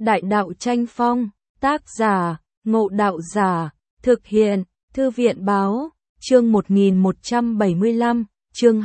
Đại đạo tranh phong, tác giả, Ngộ Đạo Giả, thực hiện, Thư viện báo, chương 1175, chương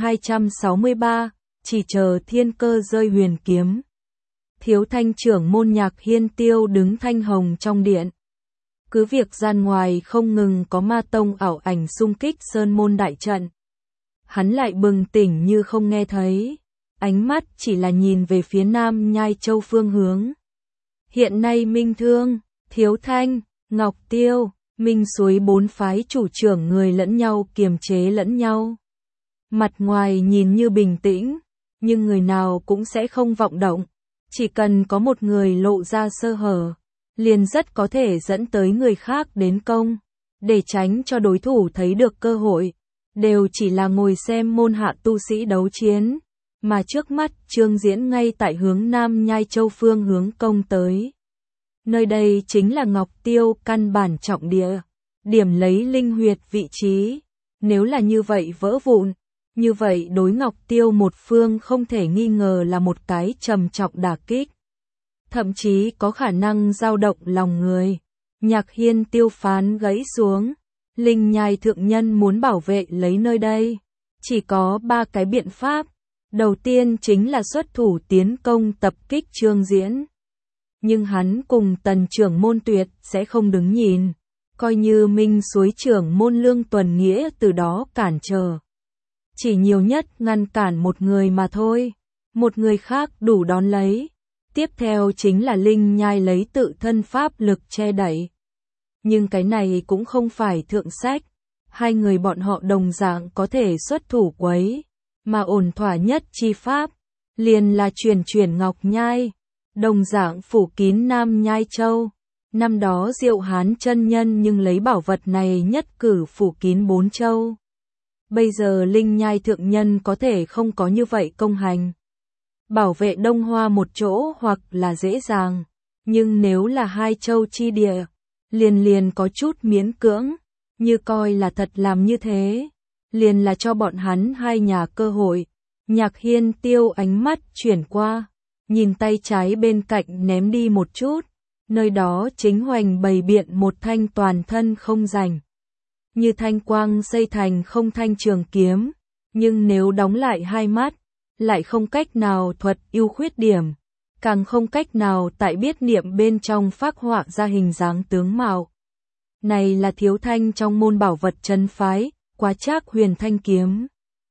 263, chỉ chờ thiên cơ rơi huyền kiếm. Thiếu thanh trưởng môn Nhạc Hiên Tiêu đứng thanh hồng trong điện. Cứ việc gian ngoài không ngừng có ma tông ảo ảnh xung kích sơn môn đại trận. Hắn lại bừng tỉnh như không nghe thấy, ánh mắt chỉ là nhìn về phía Nam Nhai Châu phương hướng. Hiện nay Minh Thương, Thiếu Thanh, Ngọc Tiêu, Minh Suối bốn phái chủ trưởng người lẫn nhau kiềm chế lẫn nhau. Mặt ngoài nhìn như bình tĩnh, nhưng người nào cũng sẽ không vọng động. Chỉ cần có một người lộ ra sơ hở, liền rất có thể dẫn tới người khác đến công. Để tránh cho đối thủ thấy được cơ hội, đều chỉ là ngồi xem môn hạ tu sĩ đấu chiến. Mà trước mắt Trương Diễn ngay tại hướng Nam Nhai Châu phương hướng công tới. Nơi đây chính là Ngọc Tiêu căn bản trọng địa, điểm lấy linh huyệt vị trí. Nếu là như vậy vỡ vụn, như vậy đối Ngọc Tiêu một phương không thể nghi ngờ là một cái trầm trọng đả kích. Thậm chí có khả năng dao động lòng người. Nhạc Hiên Tiêu phán gãy xuống. Linh Nhai thượng nhân muốn bảo vệ lấy nơi đây. Chỉ có 3 cái biện pháp. Đầu tiên chính là xuất thủ tiến công tập kích Trương Diễn. Nhưng hắn cùng Tần trưởng môn tuyệt sẽ không đứng nhìn. Coi như Minh Suối trưởng môn Lương Tuần Nghĩa từ đó cản trở. Chỉ nhiều nhất ngăn cản một người mà thôi. Một người khác đủ đón lấy. Tiếp theo chính là Linh Nhai lấy tự thân pháp lực che đậy. Nhưng cái này cũng không phải thượng sách. Hai người bọn họ đồng dạng có thể xuất thủ quấy. Mà ổn thỏa nhất chi pháp, liền là chuyển Ngọc Nhai, đồng dạng phủ kín Nam Nhai Châu. Năm đó Diệu Hán chân nhân nhưng lấy bảo vật này nhất cử phủ kín 4 châu. Bây giờ Linh Nhai thượng nhân có thể không có như vậy công hành. Bảo vệ Đông Hoa một chỗ hoặc là dễ dàng, nhưng nếu là 2 châu chi địa, liền có chút miễn cưỡng, như coi là thật làm như thế. Liền là cho bọn hắn hai nhà cơ hội. Nhạc Hiên Tiêu ánh mắt chuyển qua, nhìn tay trái bên cạnh ném đi một chút, nơi đó chính hoành bày biện một thanh toàn thân không rành. Như thanh quang xây thành không thanh trường kiếm, nhưng nếu đóng lại hai mắt, lại không cách nào thuật ưu khuyết điểm, càng không cách nào tại biết niệm bên trong phác họa ra hình dáng tướng mạo. Này là Thiếu Thanh trong môn bảo vật trấn phái. Quá Trác Huyền Thanh kiếm.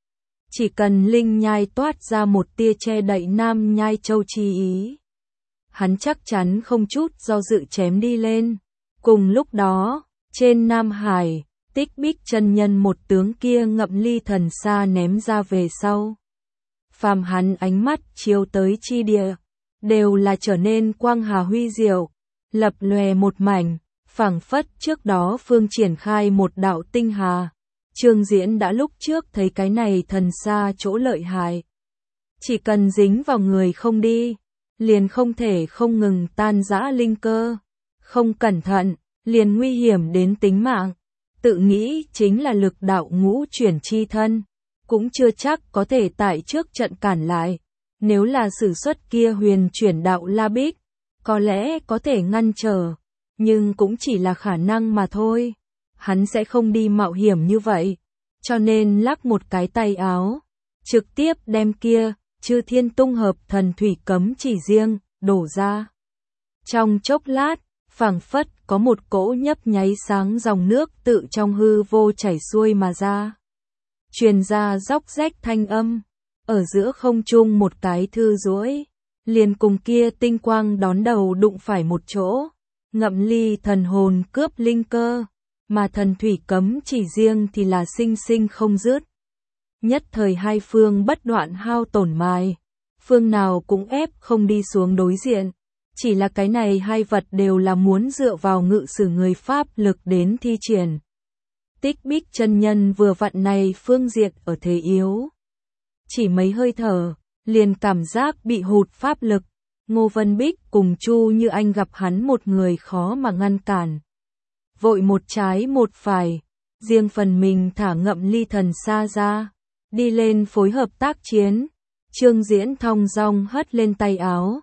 Chỉ cần Linh Nhai toát ra một tia che đậy Nam Nhai Châu chi ý, hắn chắc chắn không chút do dự chém đi lên. Cùng lúc đó, trên Nam Hải, Tích Bích chân nhân một tướng kia ngậm ly thần xa ném ra về sau. Phàm hắn ánh mắt chiếu tới chi địa, đều là trở nên quang hà huy diệu, lập lòe một mảnh, phảng phất trước đó phương triển khai một đạo tinh hà. Trương Diễn đã lúc trước thấy cái này thần xa chỗ lợi hại. Chỉ cần dính vào người không đi, liền không thể không ngừng tan rã linh cơ. Không cẩn thận, liền nguy hiểm đến tính mạng. Tự nghĩ chính là lực đạo ngũ chuyển chi thân, cũng chưa chắc có thể tại trước trận cản lại. Nếu là sử xuất kia huyền chuyển đạo La Bích, có lẽ có thể ngăn trở, nhưng cũng chỉ là khả năng mà thôi. Hắn sẽ không đi mạo hiểm như vậy, cho nên lắc một cái tay áo, trực tiếp đem kia Chư Thiên Tung Hợp Thần Thủy Cấm chỉ riêng đổ ra. Trong chốc lát, phảng phất có một cỗ nhấp nháy sáng dòng nước tự trong hư vô chảy xuôi mà ra. Truyền ra róc rách thanh âm, ở giữa không trung một cái thư duỗi, liền cùng kia tinh quang đón đầu đụng phải một chỗ, ngậm ly thần hồn cướp linh cơ. Mà thần thủy cấm chỉ riêng thì là sinh sinh không dứt. Nhất thời hai phương bất đoạn hao tổn mài, phương nào cũng ép không đi xuống đối diện. Chỉ là cái này hai vật đều là muốn dựa vào ngự sử người pháp lực đến thi triển. Tích Bích chân nhân vừa vặn này phương diện ở thế yếu. Chỉ mấy hơi thở, liền cảm giác bị hụt pháp lực. Ngô Vân Bích cùng Chu Như Anh gặp hắn một người khó mà ngăn cản. Vội một trái một phải, riêng phần mình thả ngậm ly thần xa ra, đi lên phối hợp tác chiến. Trương Diễn thong dong hất lên tay áo,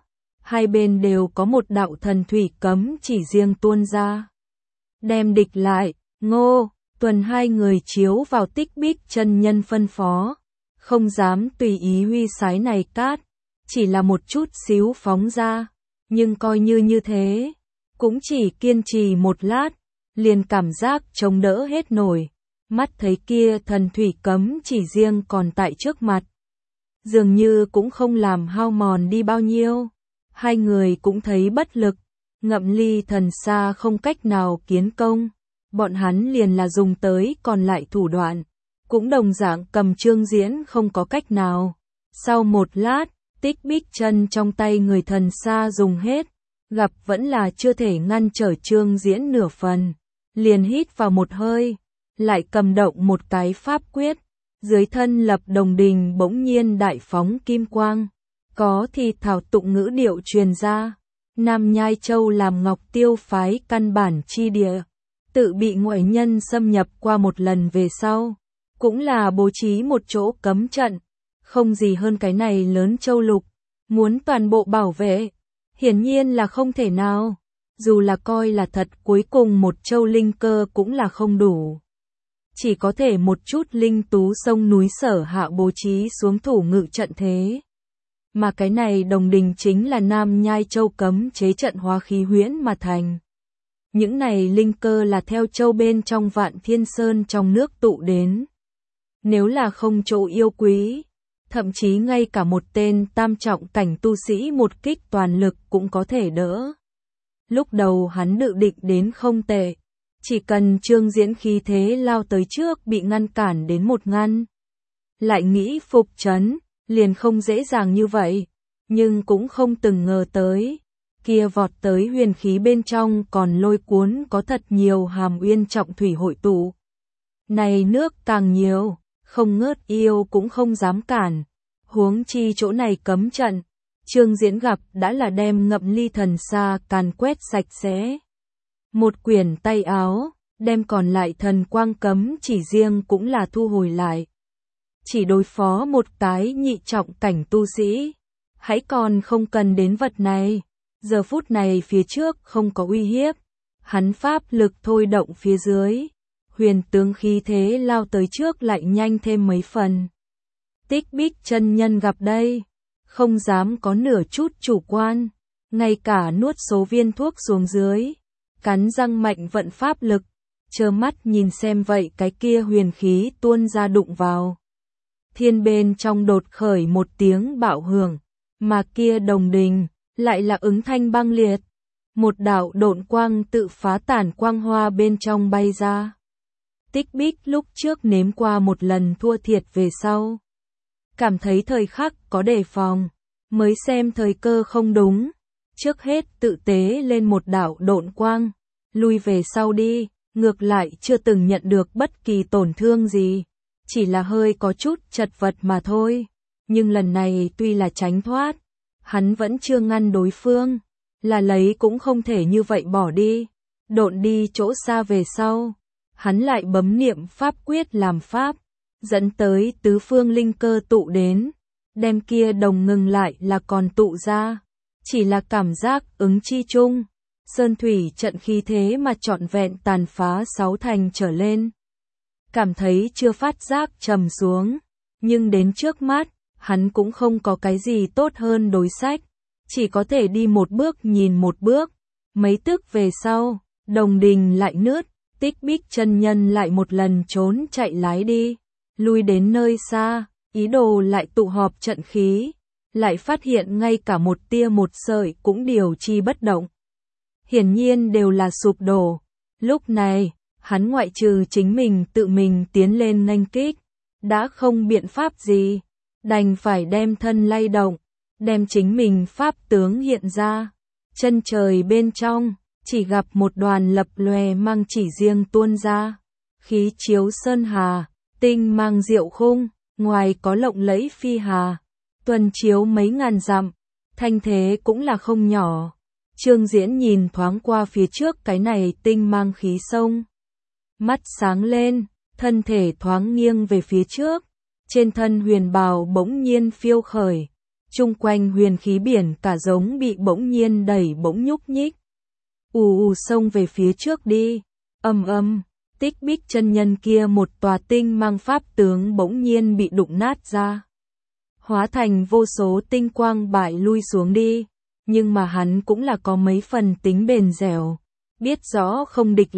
hai bên đều có một đạo thần thủy cấm chỉ riêng tuôn ra. Đem địch lại, Ngô, Tuần hai người chiếu vào Tích Bích chân nhân phân phó, không dám tùy ý huy sái này cát, chỉ là một chút xíu phóng ra, nhưng coi như thế, cũng chỉ kiên trì một lát, liền cảm giác chống đỡ hết nổi, mắt thấy kia thần thủy cấm chỉ riêng còn tại trước mặt. Dường như cũng không làm hao mòn đi bao nhiêu, hai người cũng thấy bất lực, Ngậm Ly Thần Sa không cách nào kiến công, bọn hắn liền là dùng tới còn lại thủ đoạn, cũng đồng dạng cầm Trương Diễn không có cách nào. Sau một lát, Tích Bích chân trong tay người Thần Sa dùng hết, gặp vẫn là chưa thể ngăn trở Trương Diễn nửa phần, liền hít vào một hơi, lại cầm động một cái pháp quyết, dưới thân lập đồng đình bỗng nhiên đại phóng kim quang, có thì thảo tụng ngữ điệu truyền ra, Nam Nhai Châu làm Ngọc Tiêu phái căn bản chi địa, tự bị ngoại nhân xâm nhập qua một lần về sau, cũng là bố trí một chỗ cấm trận, không gì hơn cái này lớn châu lục, muốn toàn bộ bảo vệ, hiển nhiên là không thể nào, dù là coi là thật cuối cùng một châu linh cơ cũng là không đủ. Chỉ có thể một chút linh tú sông núi Sở Hạ bố trí xuống thủ ngự trận thế. Mà cái này đồng đình chính là Nam Nhai Châu cấm chế trận hóa khí huyễn mà thành. Những này linh cơ là theo châu bên trong Vạn Thiên Sơn trong nước tụ đến. Nếu là không chỗ yêu quý, thậm chí ngay cả một tên tam trọng cảnh tu sĩ một kích toàn lực cũng có thể đỡ. Lúc đầu hắn dự định đến không tệ, chỉ cần Trương Diễn khí thế lao tới trước bị ngăn cản đến một ngăn. Lại nghĩ phục trấn, liền không dễ dàng như vậy, nhưng cũng không từng ngờ tới. Kia vọt tới huyền khí bên trong còn lôi cuốn có thật nhiều hàm uyên trọng thủy hội tụ. Này nước càng nhiều, không ngớt yêu cũng không dám cản, huống chi chỗ này cấm trận. Trương Diễn gặp đã là đem Ngậm Ly Thần Sa càn quét sạch sẽ. Một quyển tay áo, đem còn lại thần quang cấm chỉ riêng cũng là thu hồi lại. Chỉ đối phó một cái nhị trọng cảnh tu sĩ, hãy còn không cần đến vật này. Giờ phút này phía trước không có uy hiếp, hắn pháp lực thôi động phía dưới, huyền tướng khí thế lao tới trước lại nhanh thêm mấy phần. Tích Bích chân nhân gặp đây, không dám có nửa chút chủ quan, ngay cả nuốt số viên thuốc xuống dưới, cắn răng mạnh vận pháp lực, trơ mắt nhìn xem vậy cái kia huyền khí tuôn ra đụng vào. Thiên bên trong đột khởi một tiếng bạo hưởng, mà kia đồng đình lại là ứng thanh băng liệt. Một đạo độn quang tự phá tản quang hoa bên trong bay ra. Tích Bích lúc trước nếm qua một lần thua thiệt về sau. Cảm thấy thời khắc có đề phòng, mới xem thời cơ không đúng. Trước hết tự tế lên một đạo độn quang, lui về sau đi, ngược lại chưa từng nhận được bất kỳ tổn thương gì. Chỉ là hơi có chút chật vật mà thôi. Nhưng lần này tuy là tránh thoát, hắn vẫn chưa ngăn đối phương, là lấy cũng không thể như vậy bỏ đi, độn đi chỗ xa về sau, hắn lại bấm niệm pháp quyết làm pháp, dẫn tới tứ phương linh cơ tụ đến, đem kia đồng ngừng lại là còn tụ ra, chỉ là cảm giác ứng chi chung, sơn thủy trận khí thế mà trọn vẹn tàn phá 6 thành trở lên. Cảm thấy chưa phát giác trầm xuống, nhưng đến trước mắt, hắn cũng không có cái gì tốt hơn đối sách, chỉ có thể đi một bước nhìn một bước. Mấy tức về sau, đồng đình lại nứt, Tích Bích chân nhân lại một lần trốn chạy lái đi, lui đến nơi xa, ý đồ lại tụ họp trận khí, lại phát hiện ngay cả một tia một sợi cũng điều chi bất động. Hiển nhiên đều là sụp đổ. Lúc này, hắn ngoại trừ chính mình tự mình tiến lên nghênh kích, đã không biện pháp gì, đành phải đem thân lay động, đem chính mình pháp tướng hiện ra. Chân trời bên trong, chỉ gặp một đoàn lập lòe mang chỉ riêng tuôn ra, khí chiếu sơn hà, tinh mang diệu khung, ngoài có lộng lẫy phi hà, tuần chiếu mấy ngàn dặm, thanh thế cũng là không nhỏ. Trương Diễn nhìn thoáng qua phía trước cái này tinh mang khí sông, mắt sáng lên, thân thể thoáng nghiêng về phía trước, trên thân huyền bào bỗng nhiên phiêu khởi, chung quanh huyền khí biển cả giống bị bỗng nhiên đẩy bỗng nhúc nhích. Ù xông về phía trước đi, âm, Tích Bích chân nhân kia một tòa tinh mang pháp tướng bỗng nhiên bị đụng nát ra. Hóa thành vô số tinh quang bại lui xuống đi, nhưng mà hắn cũng là có mấy phần tính bền dẻo, biết rõ không địch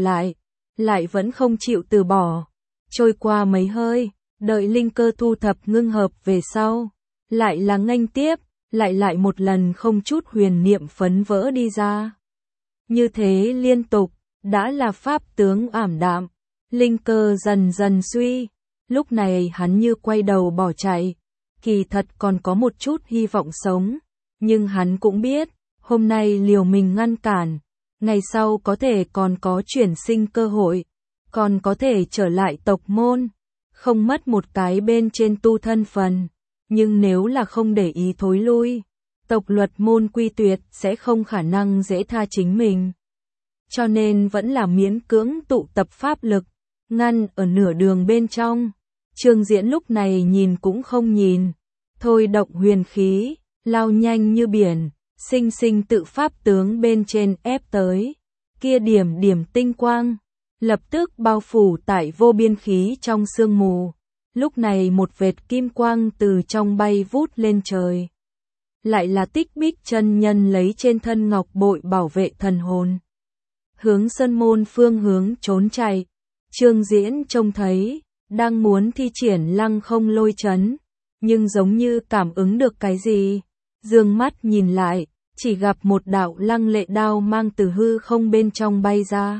lại vẫn không chịu từ bỏ. Trôi qua mấy hơi, đợi linh cơ thu thập ngưng hợp về sau, lại là nghênh tiếp, lại một lần không chút huyền niệm phấn vỡ đi ra. Như thế liên tục, đã là pháp tướng ảm đạm, linh cơ dần dần suy, lúc này hắn như quay đầu bỏ chạy, kỳ thật còn có một chút hy vọng sống, nhưng hắn cũng biết, hôm nay liều mình ngăn cản, ngày sau có thể còn có chuyển sinh cơ hội, còn có thể trở lại tộc môn, không mất một cái bên trên tu thân phần, nhưng nếu là không để ý thối lui, tộc luật môn quy tuyệt sẽ không khả năng dễ tha chính mình. Cho nên vẫn là miễn cưỡng tụ tập pháp lực, ngăn ở nửa đường bên trong. Trương Diễn lúc này nhìn cũng không nhìn, thôi động huyền khí, lao nhanh như biển, sinh tự pháp tướng bên trên ép tới, kia điểm tinh quang, lập tức bao phủ tại vô biên khí trong sương mù. Lúc này một vệt kim quang từ trong bay vút lên trời. Lại là Tích Bích chân nhân lấy trên thân ngọc bội bảo vệ thần hồn. Hướng sơn môn phương hướng trốn chạy. Trương Diễn trông thấy, đang muốn thi triển lăng không lôi chấn, nhưng giống như cảm ứng được cái gì. Dương mắt nhìn lại, chỉ gặp một đạo lăng lệ đao mang từ hư không bên trong bay ra.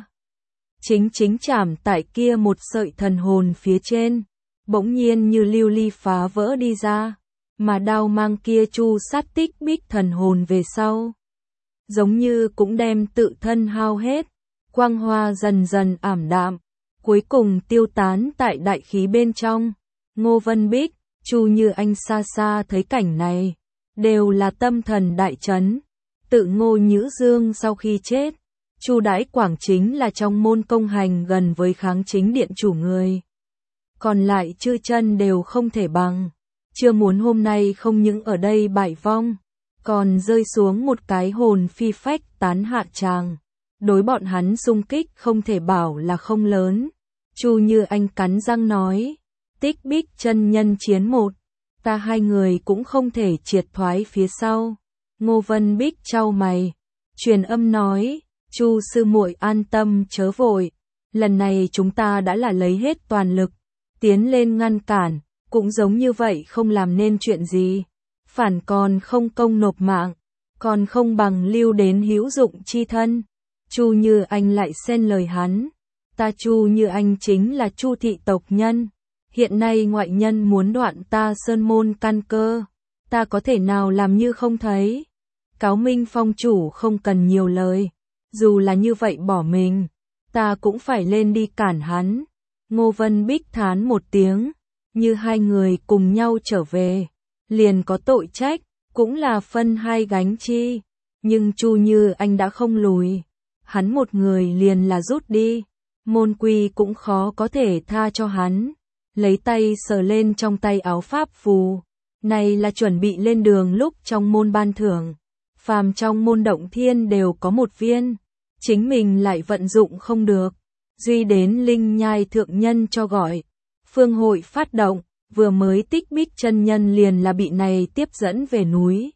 Chính chạm tại kia một sợi thần hồn phía trên, bỗng nhiên như lưu ly phá vỡ đi ra, mà đao mang kia chu sát Tích Bích thần hồn về sau. Giống như cũng đem tự thân hao hết, quang hoa dần dần ảm đạm, cuối cùng tiêu tán tại đại khí bên trong. Ngô Vân Bích, Chu Như Anh xa xa thấy cảnh này, đều là tâm thần đại chấn. Tự Ngô Nhữ Dương sau khi chết, Chu Đãi Quảng chính là trong môn công hành gần với Kháng Chính Điện chủ người. Còn lại chư chân đều không thể bằng. Chưa muốn hôm nay không những ở đây bại vong, còn rơi xuống một cái hồn phi phách tán hạ tràng. Đối bọn hắn xung kích không thể bảo là không lớn. Chu Như Anh cắn răng nói, Tích Bích chân nhân chiến một, ta hai người cũng không thể triệt thoái phía sau. Ngô Vân Bích chau mày, truyền âm nói, Chu sư muội an tâm chớ vội, lần này chúng ta đã là lấy hết toàn lực, tiến lên ngăn cản, cũng giống như vậy không làm nên chuyện gì, phản còn không công nộp mạng, còn không bằng lưu đến hữu dụng chi thân. Chu Như Anh lại xen lời hắn, ta Chu Như Anh chính là Chu thị tộc nhân, hiện nay ngoại nhân muốn đoạn ta sơn môn căn cơ, ta có thể nào làm như không thấy. Cáo Minh Phong chủ không cần nhiều lời, dù là như vậy bỏ mình, ta cũng phải lên đi cản hắn. Ngô Vân Bích thán một tiếng, như hai người cùng nhau trở về, liền có tội trách, cũng là phân hai gánh chi, nhưng Chu Như Anh đã không lùi, hắn một người liền là rút đi, môn quy cũng khó có thể tha cho hắn. Lấy tay sờ lên trong tay áo pháp phù, này là chuẩn bị lên đường lúc trong môn ban thưởng, phàm trong môn động thiên đều có một viên, chính mình lại vận dụng không được, duy đến linh nhai thượng nhân cho gọi. Phương hội phát động, vừa mới Tích Bích chân nhân liền là bị này tiếp dẫn về núi.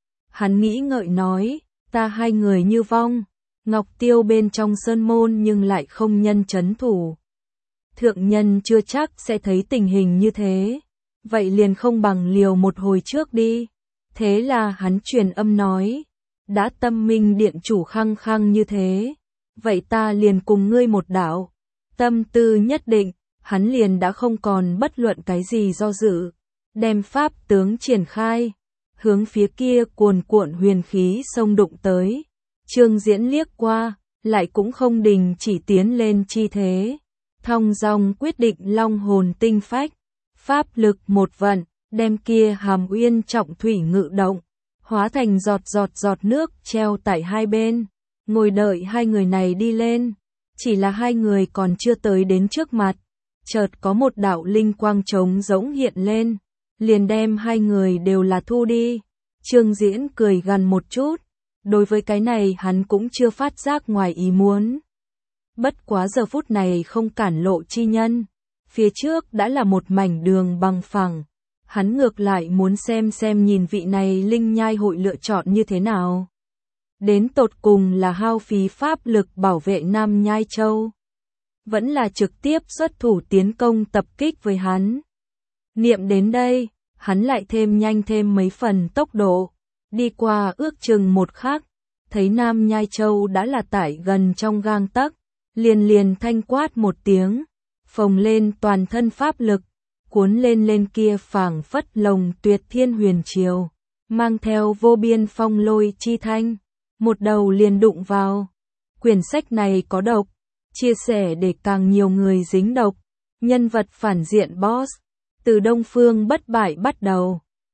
Hắn nghĩ ngợi nói, ta hai người như vong, Ngọc Tiêu bên trong sơn môn nhưng lại không nhân chấn thủ. Thượng nhân chưa chắc sẽ thấy tình hình như thế, vậy liền không bằng liều một hồi trước đi. Thế là hắn truyền âm nói, đã Tâm Minh điện chủ khăng khăng như thế, vậy ta liền cùng ngươi một đạo. Tâm tư nhất định, hắn liền đã không còn bất luận cái gì do dự, đem pháp tướng triển khai, hướng phía kia cuồn cuộn huyền khí xông đụng tới. Trương Diễn liếc qua, lại cũng không đình chỉ tiến lên chi thế, thong dong quyết định long hồn tinh phách, pháp lực một vận, đem kia hàm uyên trọng thủy ngự động, hóa thành giọt nước treo tại hai bên, ngồi đợi hai người này đi lên. Chỉ là hai người còn chưa tới đến trước mặt, chợt có một đạo linh quang trống rỗng hiện lên, liền đem hai người đều là thu đi. Trương Diễn cười gằn một chút, đối với cái này hắn cũng chưa phát giác ngoài ý muốn. Bất quá giờ phút này không cản lộ chi nhân, phía trước đã là một mảnh đường bằng phẳng, hắn ngược lại muốn xem nhìn vị này linh nhai hội lựa chọn như thế nào. Đến tột cùng là hao phí pháp lực bảo vệ Nam Nhai Châu, vẫn là trực tiếp xuất thủ tiến công tập kích với hắn. Niệm đến đây, hắn lại nhanh thêm mấy phần tốc độ, đi qua ước chừng một khắc, thấy Nam Nhai Châu đã là tải gần trong gang tấc, liền thanh quát một tiếng, phồng lên toàn thân pháp lực, cuốn lên kia phảng phất lồng tuyệt thiên huyền triều, mang theo vô biên phong lôi chi thanh, một đầu liền đụng vào. Quyển sách này có độc, chia sẻ để càng nhiều người dính độc, nhân vật phản diện boss, từ Đông Phương bất bại bắt đầu.